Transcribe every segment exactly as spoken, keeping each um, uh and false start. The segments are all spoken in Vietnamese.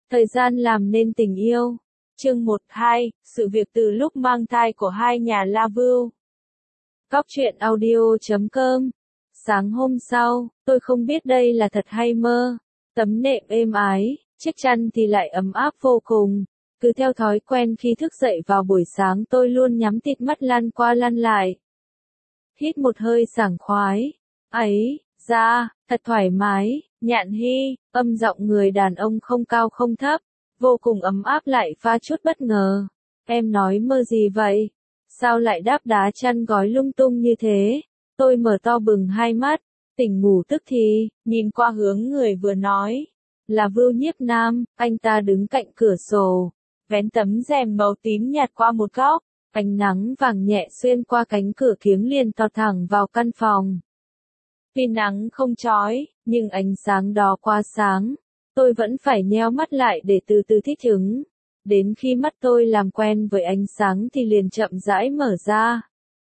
Thời gian làm nên tình yêu. Chương một hai, sự việc từ lúc mang thai của hai nhà La Vưu. Cóc truyện audio chấm com. Sáng hôm sau, tôi không biết đây là thật hay mơ. Tấm nệm êm ái, chiếc chăn thì lại ấm áp vô cùng. Cứ theo thói quen khi thức dậy vào buổi sáng tôi luôn nhắm tịt mắt lăn qua lăn lại. Hít một hơi sảng khoái. Ấy, da, thật thoải mái. Nhạn Hy, âm giọng người đàn ông không cao không thấp, vô cùng ấm áp lại pha chút bất ngờ. Em nói mơ gì vậy? Sao lại đáp đá chăn gói lung tung như thế? Tôi mở to bừng hai mắt, tỉnh ngủ tức thì, nhìn qua hướng người vừa nói. Là Vưu Nhiếp Nam, anh ta đứng cạnh cửa sổ, vén tấm rèm màu tím nhạt qua một góc, ánh nắng vàng nhẹ xuyên qua cánh cửa kiếng liền tọt thẳng vào căn phòng. Tuy nắng không chói, nhưng ánh sáng đó quá sáng, tôi vẫn phải nheo mắt lại để từ từ thích ứng. Đến khi mắt tôi làm quen với ánh sáng thì liền chậm rãi mở ra.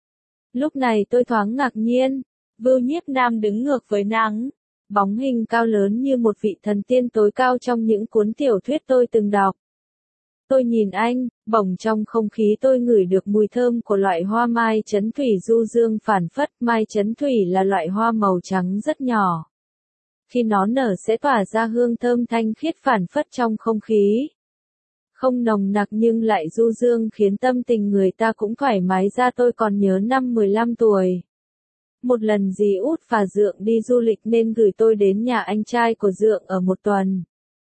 Lúc này tôi thoáng ngạc nhiên, Vưu Nhiếp Nam đứng ngược với nắng, bóng hình cao lớn như một vị thần tiên tối cao trong những cuốn tiểu thuyết tôi từng đọc. Tôi nhìn anh, bỗng trong không khí tôi ngửi được mùi thơm của loại hoa mai chấn thủy du dương phảng phất. Mai chấn thủy là loại hoa màu trắng rất nhỏ. Khi nó nở sẽ tỏa ra hương thơm thanh khiết phảng phất trong không khí. Không nồng nặc nhưng lại du dương khiến tâm tình người ta cũng thoải mái ra. Tôi còn nhớ năm mười lăm tuổi. Một lần dì út và Dượng đi du lịch nên gửi tôi đến nhà anh trai của Dượng ở một tuần.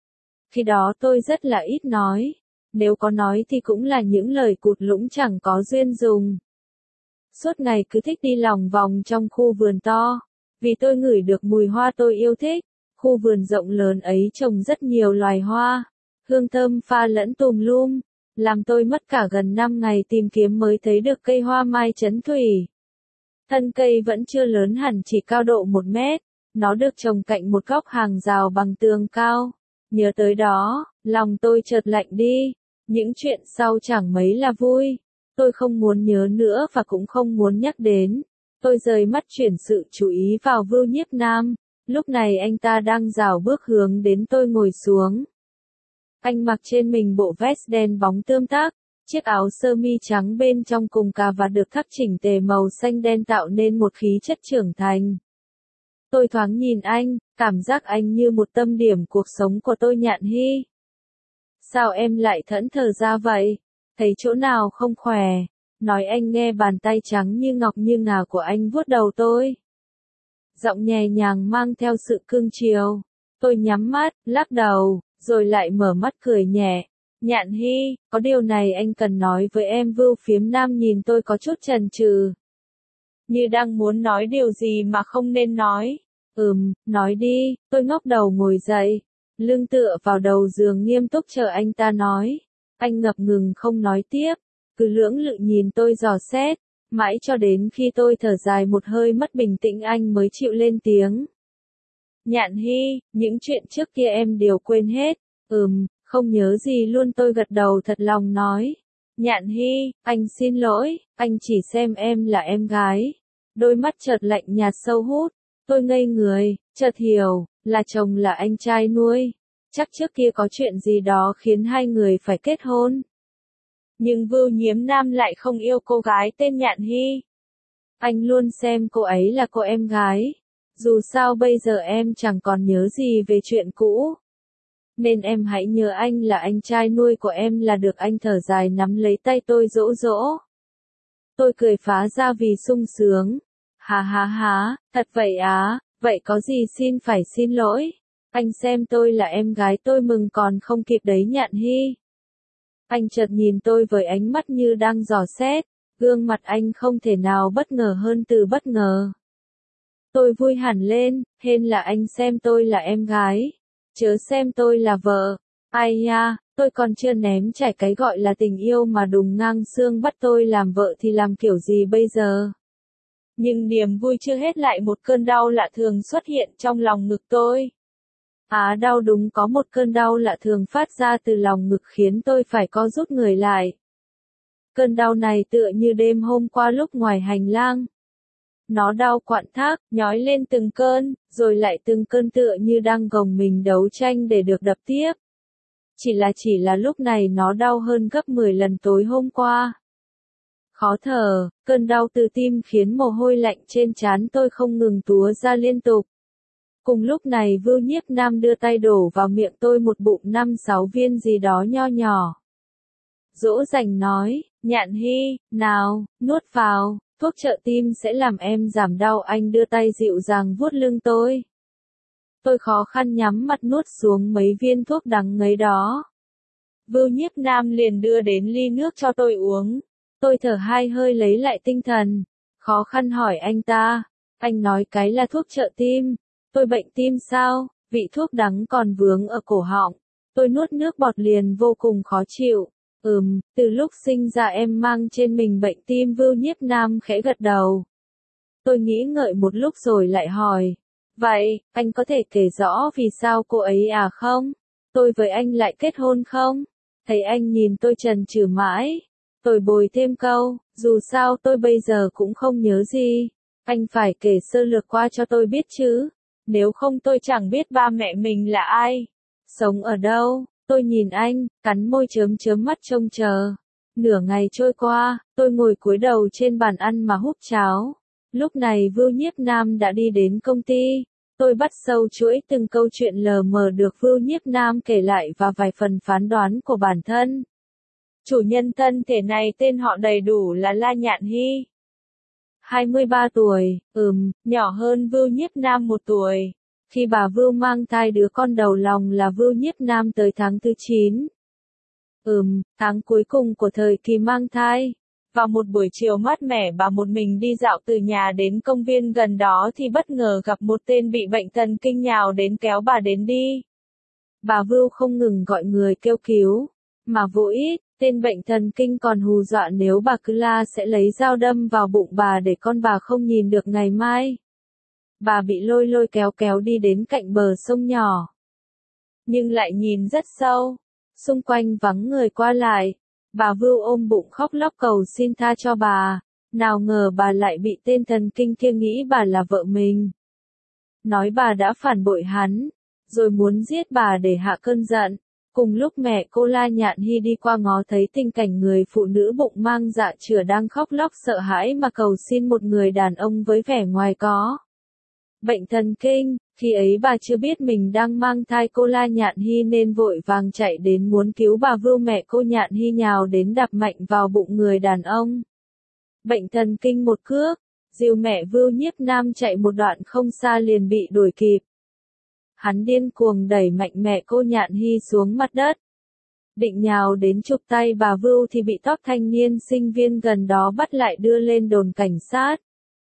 Khi đó tôi rất là ít nói. Nếu có nói thì cũng là những lời cụt lũng chẳng có duyên dùng. Suốt ngày cứ thích đi lòng vòng trong khu vườn to. Vì tôi ngửi được mùi hoa tôi yêu thích. Khu vườn rộng lớn ấy trồng rất nhiều loài hoa. Hương thơm pha lẫn tùm lum. Làm tôi mất cả gần năm ngày tìm kiếm mới thấy được cây hoa mai chấn thủy. Thân cây vẫn chưa lớn hẳn, chỉ cao độ một mét. Nó được trồng cạnh một góc hàng rào bằng tường cao. Nhớ tới đó, lòng tôi chợt lạnh đi. Những chuyện sau chẳng mấy là vui. Tôi không muốn nhớ nữa và cũng không muốn nhắc đến. Tôi rời mắt chuyển sự chú ý vào Vưu Nhiếp Nam. Lúc này anh ta đang rảo bước hướng đến tôi ngồi xuống. Anh mặc trên mình bộ vest đen bóng tươm tác. Chiếc áo sơ mi trắng bên trong cùng cà vạt được thắt chỉnh tề màu xanh đen tạo nên một khí chất trưởng thành. Tôi thoáng nhìn anh, cảm giác anh như một tâm điểm cuộc sống của tôi. Nhạn Hy. Sao em lại thẫn thờ ra vậy? Thấy chỗ nào không khỏe? Nói anh nghe. Bàn tay trắng như ngọc như ngà của anh vuốt đầu tôi. Giọng nhẹ nhàng mang theo sự cương chiều. Tôi nhắm mắt, lắc đầu, rồi lại mở mắt cười nhẹ. Nhạn Hy, có điều này anh cần nói với em. Vưu Phiếm Nam nhìn tôi có chút chần chừ. Như đang muốn nói điều gì mà không nên nói. Ừm, nói đi. Tôi ngóc đầu ngồi dậy. Lưng tựa vào đầu giường nghiêm túc chờ anh ta nói. Anh ngập ngừng không nói tiếp. Cứ lưỡng lự nhìn tôi dò xét. Mãi cho đến khi tôi thở dài một hơi mất bình tĩnh anh mới chịu lên tiếng. Nhạn Hy, những chuyện trước kia em đều quên hết. Ừm, không nhớ gì luôn. Tôi gật đầu thật lòng nói. Nhạn Hy, anh xin lỗi, anh chỉ xem em là em gái. Đôi mắt chợt lạnh nhạt sâu hút. Tôi ngây người, chợt hiểu, là chồng là anh trai nuôi. Chắc trước kia có chuyện gì đó khiến hai người phải kết hôn. Nhưng Vưu Nhiếp Nam lại không yêu cô gái tên Nhạn Hy. Anh luôn xem cô ấy là cô em gái. Dù sao bây giờ em chẳng còn nhớ gì về chuyện cũ. Nên em hãy nhớ anh là anh trai nuôi của em là được. Anh thở dài nắm lấy tay tôi dỗ dỗ. Tôi cười phá ra vì sung sướng. Hà hà hà, thật vậy á, vậy có gì xin phải xin lỗi. Anh xem tôi là em gái tôi mừng còn không kịp đấy Nhạn Hy. Anh chợt nhìn tôi với ánh mắt như đang dò xét. Gương mặt anh không thể nào bất ngờ hơn từ bất ngờ. Tôi vui hẳn lên, hên là anh xem tôi là em gái. Chớ xem tôi là vợ. Ai nha, tôi còn chưa ném trải cái gọi là tình yêu mà đùng ngang xương bắt tôi làm vợ thì làm kiểu gì bây giờ? Nhưng niềm vui chưa hết lại một cơn đau lạ thường xuất hiện trong lòng ngực tôi. Á đau đúng có một cơn đau lạ thường phát ra từ lòng ngực khiến tôi phải co rút người lại. Cơn đau này tựa như đêm hôm qua lúc ngoài hành lang. Nó đau quặn thắt, nhói lên từng cơn, rồi lại từng cơn tựa như đang gồng mình đấu tranh để được đập tiếp. Chỉ là chỉ là lúc này nó đau hơn gấp mười lần tối hôm qua. Khó thở, cơn đau từ tim khiến mồ hôi lạnh trên trán tôi không ngừng túa ra liên tục. Cùng lúc này Vưu Nhiếp Nam đưa tay đổ vào miệng tôi một bụng năm sáu viên gì đó nho nhỏ. Dỗ dành nói, Nhạn Hy, nào, nuốt vào, thuốc trợ tim sẽ làm em giảm đau. Anh đưa tay dịu dàng vuốt lưng tôi. Tôi khó khăn nhắm mắt nuốt xuống mấy viên thuốc đắng ngấy đó. Vưu Nhiếp Nam liền đưa đến ly nước cho tôi uống. Tôi thở hai hơi lấy lại tinh thần. Khó khăn hỏi anh ta. Anh nói cái là thuốc trợ tim. Tôi bệnh tim sao? Vị thuốc đắng còn vướng ở cổ họng. Tôi nuốt nước bọt liền vô cùng khó chịu. Ừm, từ lúc sinh ra em mang trên mình bệnh tim. Vưu Nhiếp Nam khẽ gật đầu. Tôi nghĩ ngợi một lúc rồi lại hỏi. Vậy, anh có thể kể rõ vì sao cô ấy à không? Tôi với anh lại kết hôn không? Thấy anh nhìn tôi chần chừ mãi. Tôi bồi thêm câu, dù sao tôi bây giờ cũng không nhớ gì. Anh phải kể sơ lược qua cho tôi biết chứ. Nếu không tôi chẳng biết ba mẹ mình là ai. Sống ở đâu? Tôi nhìn anh, cắn môi chớm chớm mắt trông chờ. Nửa ngày trôi qua, tôi ngồi cúi đầu trên bàn ăn mà húp cháo. Lúc này Vưu Nhiếp Nam đã đi đến công ty. Tôi bắt sâu chuỗi từng câu chuyện lờ mờ được Vưu Nhiếp Nam kể lại và vài phần phán đoán của bản thân. Chủ nhân thân thể này tên họ đầy đủ là La Nhạn Hy. hai mươi ba tuổi, ừm, nhỏ hơn Vưu Nhiếp Nam một tuổi. Khi bà Vưu mang thai đứa con đầu lòng là Vưu Nhiếp Nam tới tháng thứ chín. Ừm, tháng cuối cùng của thời kỳ mang thai. Vào một buổi chiều mát mẻ bà một mình đi dạo từ nhà đến công viên gần đó thì bất ngờ gặp một tên bị bệnh thần kinh nhào đến kéo bà đến đi. Bà Vưu không ngừng gọi người kêu cứu. Mà vô ích, tên bệnh thần kinh còn hù dọa nếu bà cứ la sẽ lấy dao đâm vào bụng bà để con bà không nhìn được ngày mai. Bà bị lôi lôi kéo kéo đi đến cạnh bờ sông nhỏ. Nhưng lại nhìn rất sâu. Xung quanh vắng người qua lại. Bà Vưu ôm bụng khóc lóc cầu xin tha cho bà. Nào ngờ bà lại bị tên thần kinh kia nghĩ bà là vợ mình. Nói bà đã phản bội hắn. Rồi muốn giết bà để hạ cơn giận. Cùng lúc mẹ cô La Nhạn Hy đi qua ngó thấy tình cảnh người phụ nữ bụng mang dạ chửa đang khóc lóc sợ hãi mà cầu xin một người đàn ông với vẻ ngoài có bệnh thần kinh. Khi ấy bà chưa biết mình đang mang thai. Cô La Nhạn Hy nên vội vàng chạy đến muốn cứu bà Vưu. Mẹ cô Nhạn Hy nhào đến đạp mạnh vào bụng người đàn ông bệnh thần kinh một cước. Dìu mẹ Vưu Nhiếp Nam chạy một đoạn không xa liền bị đuổi kịp. Hắn điên cuồng đẩy mạnh mẹ cô Nhạn Hy xuống mặt đất. Định nhào đến chụp tay bà Vưu thì bị tóc thanh niên sinh viên gần đó bắt lại đưa lên đồn cảnh sát.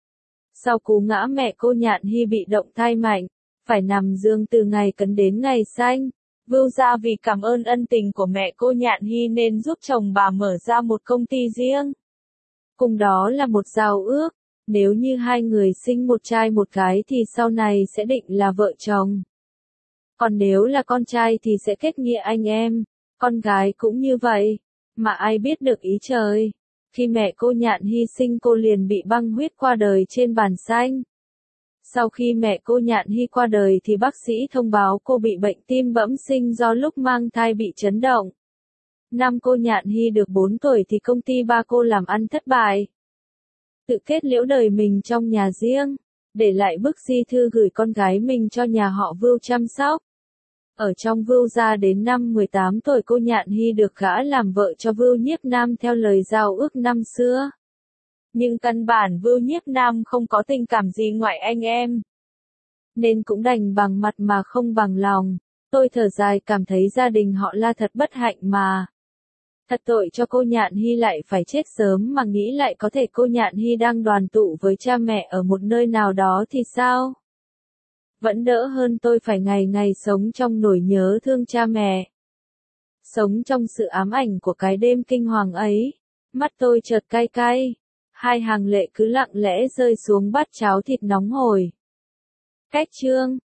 Sau cú ngã mẹ cô Nhạn Hy bị động thai mạnh, phải nằm giường từ ngày cấn đến ngày sanh. Vưu gia vì cảm ơn ân tình của mẹ cô Nhạn Hy nên giúp chồng bà mở ra một công ty riêng. Cùng đó là một giao ước, nếu như hai người sinh một trai một gái thì sau này sẽ định là vợ chồng. Còn nếu là con trai thì sẽ kết nghĩa anh em, con gái cũng như vậy, mà ai biết được ý trời. Khi mẹ cô Nhạn Hy sinh cô liền bị băng huyết qua đời trên bàn xanh. Sau khi mẹ cô Nhạn Hy qua đời thì bác sĩ thông báo cô bị bệnh tim bẩm sinh do lúc mang thai bị chấn động. Năm cô Nhạn Hy được bốn tuổi thì công ty ba cô làm ăn thất bại. Tự kết liễu đời mình trong nhà riêng, để lại bức di thư gửi con gái mình cho nhà họ Vưu chăm sóc. Ở trong Vưu gia đến năm mười tám tuổi cô Nhạn Hy được gả làm vợ cho Vưu Nhiếp Nam theo lời giao ước năm xưa. Nhưng căn bản Vưu Nhiếp Nam không có tình cảm gì ngoại anh em. Nên cũng đành bằng mặt mà không bằng lòng. Tôi thở dài cảm thấy gia đình họ La thật bất hạnh mà. Thật tội cho cô Nhạn Hy lại phải chết sớm mà nghĩ lại có thể cô Nhạn Hy đang đoàn tụ với cha mẹ ở một nơi nào đó thì sao? Vẫn đỡ hơn tôi phải ngày ngày sống trong nỗi nhớ thương cha mẹ. Sống trong sự ám ảnh của cái đêm kinh hoàng ấy. Mắt tôi chợt cay cay. Hai hàng lệ cứ lặng lẽ rơi xuống bát cháo thịt nóng hổi. Cách chương